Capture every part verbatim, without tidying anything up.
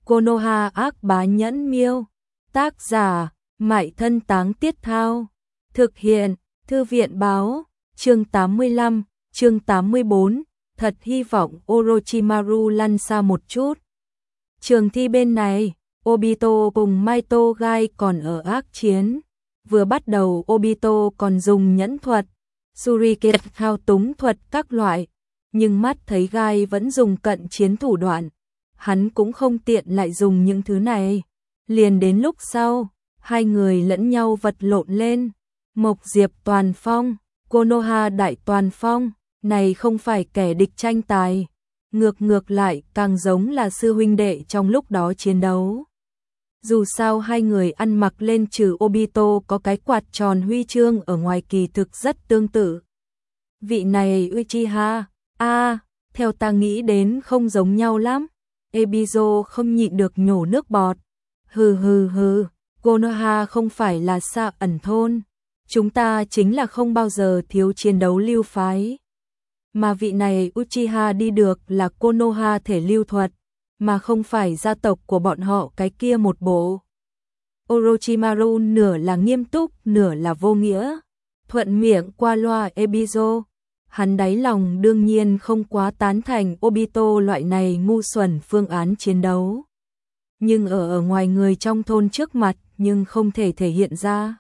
Konoha ác bá nhẫn miêu. Tác giả, Mại Thân Táng Tiết Thao. Thực hiện, Thư viện Báo. Chương tám mươi lăm, chương tám mươi bốn. Thật hy vọng Orochimaru lăn xa một chút. Trường thi bên này, Obito cùng Maito Gai còn ở ác chiến. Vừa bắt đầu Obito còn dùng nhẫn thuật, Shuriken thao túng thuật các loại, nhưng mắt thấy Gai vẫn dùng cận chiến thủ đoạn, hắn cũng không tiện lại dùng những thứ này. Liền đến lúc sau, hai người lẫn nhau vật lộn lên. Mộc Diệp toàn phong, Konoha đại toàn phong, này không phải kẻ địch tranh tài, ngược ngược lại càng giống là sư huynh đệ trong lúc đó chiến đấu. Dù sao hai người ăn mặc lên trừ Obito có cái quạt tròn huy chương ở ngoài kỳ thực rất tương tự. Vị này Uchiha, a à, theo ta nghĩ đến không giống nhau lắm. Ebizo không nhịn được nhổ nước bọt. Hừ hừ hừ, Konoha không phải là Sa ẩn thôn. Chúng ta chính là không bao giờ thiếu chiến đấu lưu phái. Mà vị này Uchiha đi được là Konoha thể lưu thuật, mà không phải gia tộc của bọn họ cái kia một bộ. Orochimaru nửa là nghiêm túc, nửa là vô nghĩa. Thuận miệng qua loa Ebizo. Hắn đáy lòng đương nhiên không quá tán thành Obito loại này ngu xuẩn phương án chiến đấu. Nhưng ở ở ngoài người trong thôn trước mặt nhưng không thể thể hiện ra.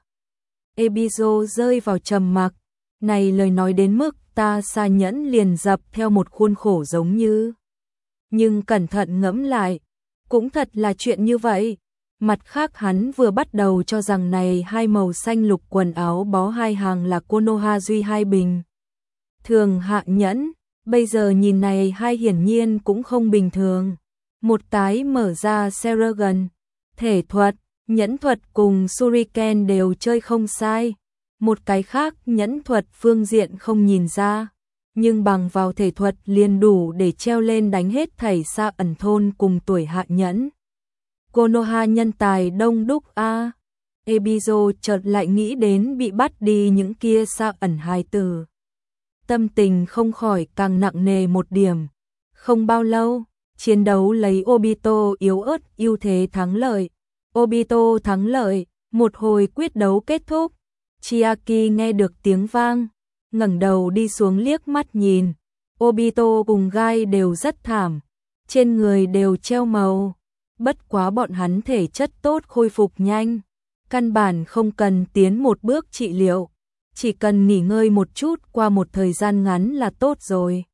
Ebizo rơi vào trầm mặc. Này lời nói đến mức ta xa nhẫn liền dập theo một khuôn khổ giống như. Nhưng cẩn thận ngẫm lại, cũng thật là chuyện như vậy. Mặt khác hắn vừa bắt đầu cho rằng này hai màu xanh lục quần áo bó hai hàng là Konoha duy hai bình thường hạ nhẫn, bây giờ nhìn này hai hiển nhiên cũng không bình thường. Một cái mở ra Seragon, thể thuật, nhẫn thuật cùng Shuriken đều chơi không sai. Một cái khác nhẫn thuật phương diện không nhìn ra, nhưng bằng vào thể thuật liền đủ để treo lên đánh hết thảy Sa ẩn thôn cùng tuổi hạ nhẫn. Konoha nhân tài đông đúc a. À. Ebizo chợt lại nghĩ đến bị bắt đi những kia Sa ẩn hài tử. Tâm tình không khỏi càng nặng nề một điểm. Không bao lâu, chiến đấu lấy Obito yếu ớt ưu thế thắng lợi. Obito thắng lợi, một hồi quyết đấu kết thúc. Chiaki nghe được tiếng vang, ngẩng đầu đi xuống liếc mắt nhìn. Obito cùng Gai đều rất thảm, trên người đều treo màu. Bất quá bọn hắn thể chất tốt khôi phục nhanh, căn bản không cần tiến một bước trị liệu, chỉ cần nghỉ ngơi một chút qua một thời gian ngắn là tốt rồi.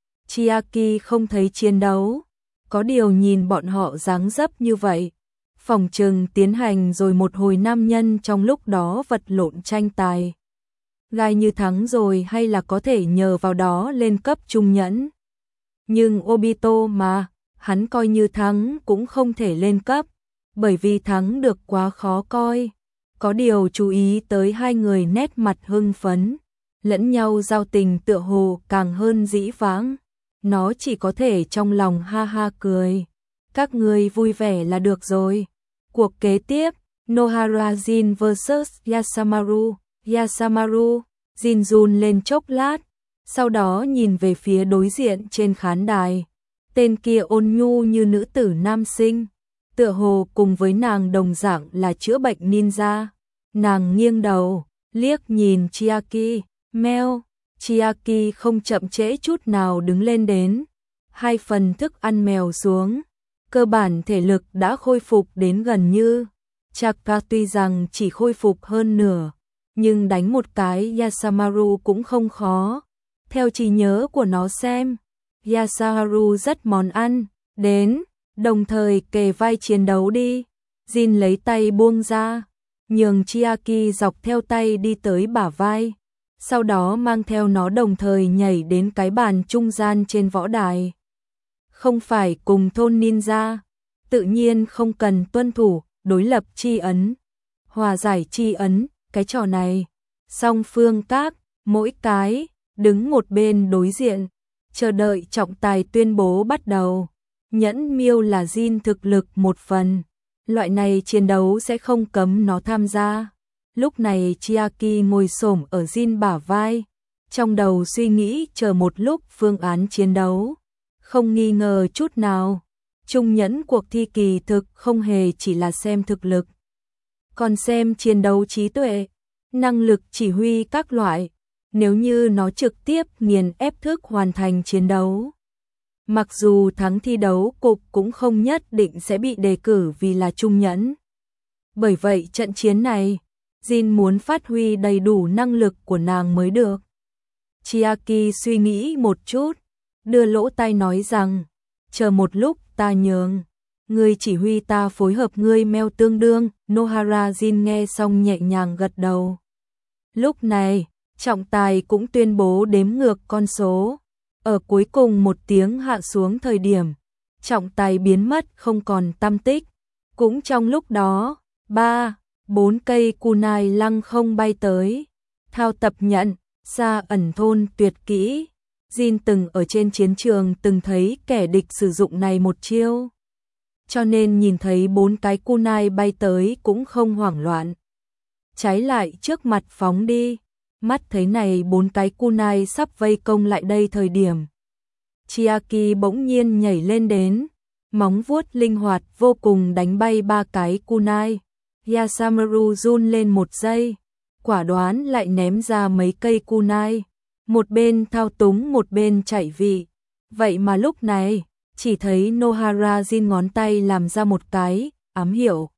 Chiaki không thấy chiến đấu, có điều nhìn bọn họ dáng dấp như vậy, phòng trừng tiến hành rồi một hồi nam nhân trong lúc đó vật lộn tranh tài. Gai như thắng rồi hay là có thể nhờ vào đó lên cấp trung nhẫn. Nhưng Obito mà, hắn coi như thắng cũng không thể lên cấp, bởi vì thắng được quá khó coi. Có điều chú ý tới hai người nét mặt hưng phấn, lẫn nhau giao tình tựa hồ càng hơn dĩ vãng. Nó chỉ có thể trong lòng ha ha cười. Các người vui vẻ là được rồi. Cuộc kế tiếp, Nohara Jin versus Yasamaru. Yasamaru, Jin run lên chốc lát, sau đó nhìn về phía đối diện trên khán đài. Tên kia ôn nhu như nữ tử nam sinh, tựa hồ cùng với nàng đồng dạng là chữa bệnh ninja. Nàng nghiêng đầu, liếc nhìn Chiaki, meo. Chiaki không chậm trễ chút nào đứng lên đến. Hai phần thức ăn mèo xuống, cơ bản thể lực đã khôi phục đến gần như. Chaka tuy rằng chỉ khôi phục hơn nửa, nhưng đánh một cái Yasamaru cũng không khó. Theo trí nhớ của nó xem, Yasamaru rất món ăn, đến, đồng thời kề vai chiến đấu đi. Jin lấy tay buông ra, nhường Chiaki dọc theo tay đi tới bả vai, sau đó mang theo nó đồng thời nhảy đến cái bàn trung gian trên võ đài. Không phải cùng thôn ninja, tự nhiên không cần tuân thủ đối lập chi ấn, hòa giải chi ấn, cái trò này. Song phương các, mỗi cái, đứng một bên đối diện, chờ đợi trọng tài tuyên bố bắt đầu. Nhẫn miêu là Jin thực lực một phần, loại này chiến đấu sẽ không cấm nó tham gia. Lúc này Chiaki ngồi xổm ở Jin bả vai, trong đầu suy nghĩ chờ một lúc phương án chiến đấu. Không nghi ngờ chút nào, Trung nhẫn cuộc thi kỳ thực không hề chỉ là xem thực lực, còn xem chiến đấu trí tuệ, năng lực chỉ huy các loại. Nếu như nó trực tiếp nghiền ép thức hoàn thành chiến đấu, mặc dù thắng thi đấu cục cũng không nhất định sẽ bị đề cử vì là trung nhẫn. Bởi vậy trận chiến này, Jin muốn phát huy đầy đủ năng lực của nàng mới được. Chiaki suy nghĩ một chút, đưa lỗ tai nói rằng, chờ một lúc ta nhường. Ngươi chỉ huy ta phối hợp ngươi meo tương đương. Nohara Jin nghe xong nhẹ nhàng gật đầu. Lúc này, trọng tài cũng tuyên bố đếm ngược con số. Ở cuối cùng một tiếng hạ xuống thời điểm, trọng tài biến mất không còn tăm tích. Cũng trong lúc đó, ba, bốn cây kunai lăng không bay tới. Thao tập nhận, Sa ẩn thôn tuyệt kỹ. Jin từng ở trên chiến trường từng thấy kẻ địch sử dụng này một chiêu. Cho nên nhìn thấy bốn cái kunai bay tới cũng không hoảng loạn. Trái lại trước mặt phóng đi. Mắt thấy này bốn cái kunai sắp vây công lại đây thời điểm. Chiaki bỗng nhiên nhảy lên đến. Móng vuốt linh hoạt vô cùng đánh bay ba cái kunai. Yasamaru run lên một giây. Quả đoán lại ném ra mấy cây kunai. Một bên thao túng một bên chạy vị. Vậy mà lúc này, chỉ thấy Nohara Jin ngón tay làm ra một cái ám hiệu.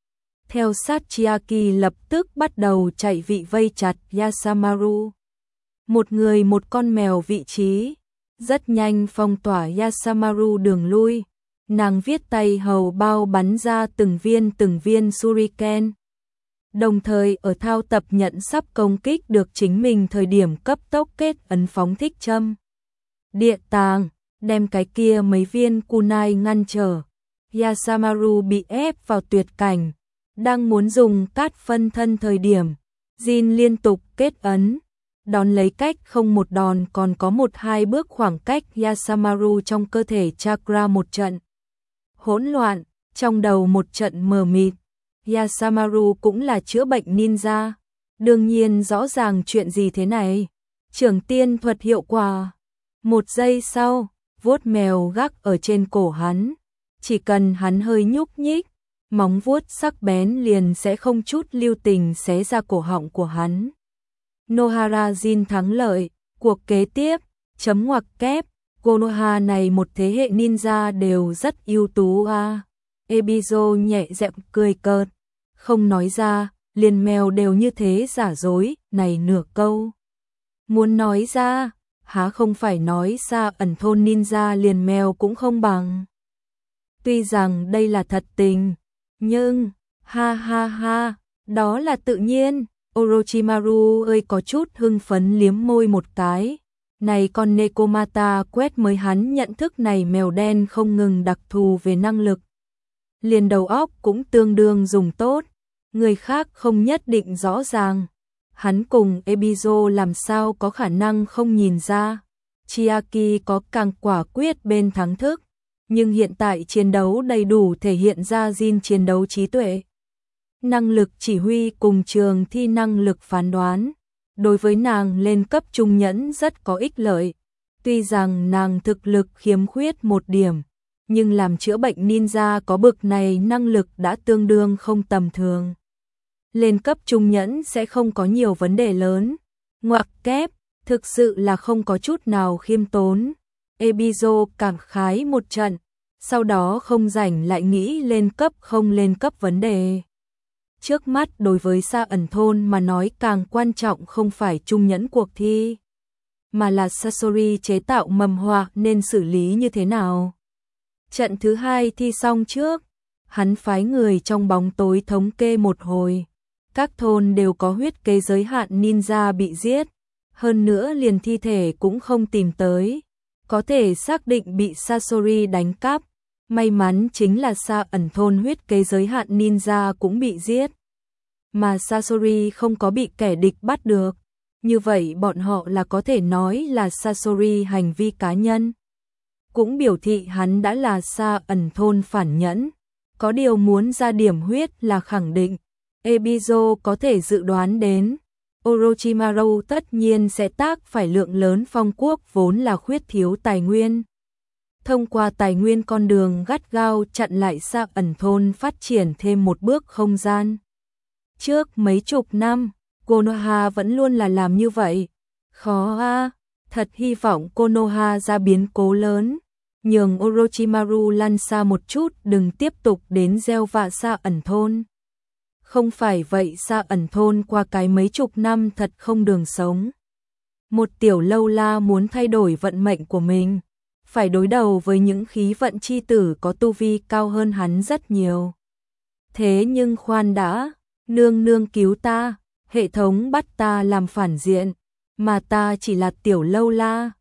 Theo sát Chiaki lập tức bắt đầu chạy vị vây chặt Yasamaru. Một người một con mèo vị trí, rất nhanh phong tỏa Yasamaru đường lui. Nàng viết tay hầu bao bắn ra từng viên từng viên shuriken. Đồng thời ở thao tập nhận sắp công kích được chính mình thời điểm cấp tốc kết ấn phóng thích châm. Địa tàng, đem cái kia mấy viên kunai ngăn trở. Yasamaru bị ép vào tuyệt cảnh, đang muốn dùng cát phân thân thời điểm. Jin liên tục kết ấn, đón lấy cách không một đòn còn có một hai bước khoảng cách Yasamaru trong cơ thể chakra một trận. Hỗn loạn, trong đầu một trận mờ mịt. Yasamaru cũng là chữa bệnh ninja, đương nhiên rõ ràng chuyện gì thế này. Trưởng tiên thuật hiệu quả. Một giây sau, vuốt mèo gác ở trên cổ hắn. Chỉ cần hắn hơi nhúc nhích, móng vuốt sắc bén liền sẽ không chút lưu tình xé ra cổ họng của hắn. Nohara Jin thắng lợi, cuộc kế tiếp, chấm ngoặc kép, Konoha này một thế hệ ninja đều rất ưu tú à. Ebizo nhẹ dẹm cười cợt, không nói ra, liền mèo đều như thế giả dối, này nửa câu. Muốn nói ra, há không phải nói Sa ẩn thôn ninja liền mèo cũng không bằng. Tuy rằng đây là thật tình, nhưng, ha ha ha, đó là tự nhiên. Orochimaru ơi có chút hưng phấn liếm môi một cái. Này con Nekomata quét mới hắn nhận thức này mèo đen không ngừng đặc thù về năng lực. Liền đầu óc cũng tương đương dùng tốt, người khác không nhất định rõ ràng. Hắn cùng Ebizo làm sao có khả năng không nhìn ra. Chiaki có càng quả quyết bên thắng thức, nhưng hiện tại chiến đấu đầy đủ thể hiện ra Jin chiến đấu trí tuệ. Năng lực chỉ huy cùng trường thi năng lực phán đoán. Đối với nàng lên cấp trung nhẫn rất có ích lợi. Tuy rằng nàng thực lực khiếm khuyết một điểm, nhưng làm chữa bệnh ninja có bực này năng lực đã tương đương không tầm thường. Lên cấp trung nhẫn sẽ không có nhiều vấn đề lớn. Ngoặc kép, thực sự là không có chút nào khiêm tốn. Ebizo cảm khái một trận, sau đó không rảnh lại nghĩ lên cấp không lên cấp vấn đề. Trước mắt đối với Sa ẩn thôn mà nói càng quan trọng không phải trung nhẫn cuộc thi, mà là Sasori chế tạo mầm họa nên xử lý như thế nào. Trận thứ hai thi xong trước, hắn phái người trong bóng tối thống kê một hồi. Các thôn đều có huyết kế giới hạn ninja bị giết, hơn nữa liền thi thể cũng không tìm tới. Có thể xác định bị Sasori đánh cắp. May mắn chính là Sa ẩn thôn huyết kế giới hạn ninja cũng bị giết. Mà Sasori không có bị kẻ địch bắt được. Như vậy bọn họ là có thể nói là Sasori hành vi cá nhân. Cũng biểu thị hắn đã là Sa ẩn thôn phản nhẫn. Có điều muốn ra điểm huyết là khẳng định. Ebizo có thể dự đoán đến. Orochimaru tất nhiên sẽ tác phải lượng lớn phong quốc vốn là khuyết thiếu tài nguyên. thông qua tài nguyên con đường gắt gao chặn lại Sa Ẩn thôn phát triển thêm một bước không gian. Trước mấy chục năm, Konoha vẫn luôn là làm như vậy. Khó a, thật hy vọng Konoha ra biến cố lớn, nhường Orochimaru lăn xa một chút, đừng tiếp tục đến gieo vạ Sa Ẩn thôn. Không phải vậy Sa Ẩn thôn qua cái mấy chục năm thật không đường sống. Một tiểu lâu la muốn thay đổi vận mệnh của mình, phải đối đầu với những khí vận chi tử có tu vi cao hơn hắn rất nhiều. Thế nhưng khoan đã, nương nương cứu ta, hệ thống bắt ta làm phản diện, mà ta chỉ là tiểu lâu la.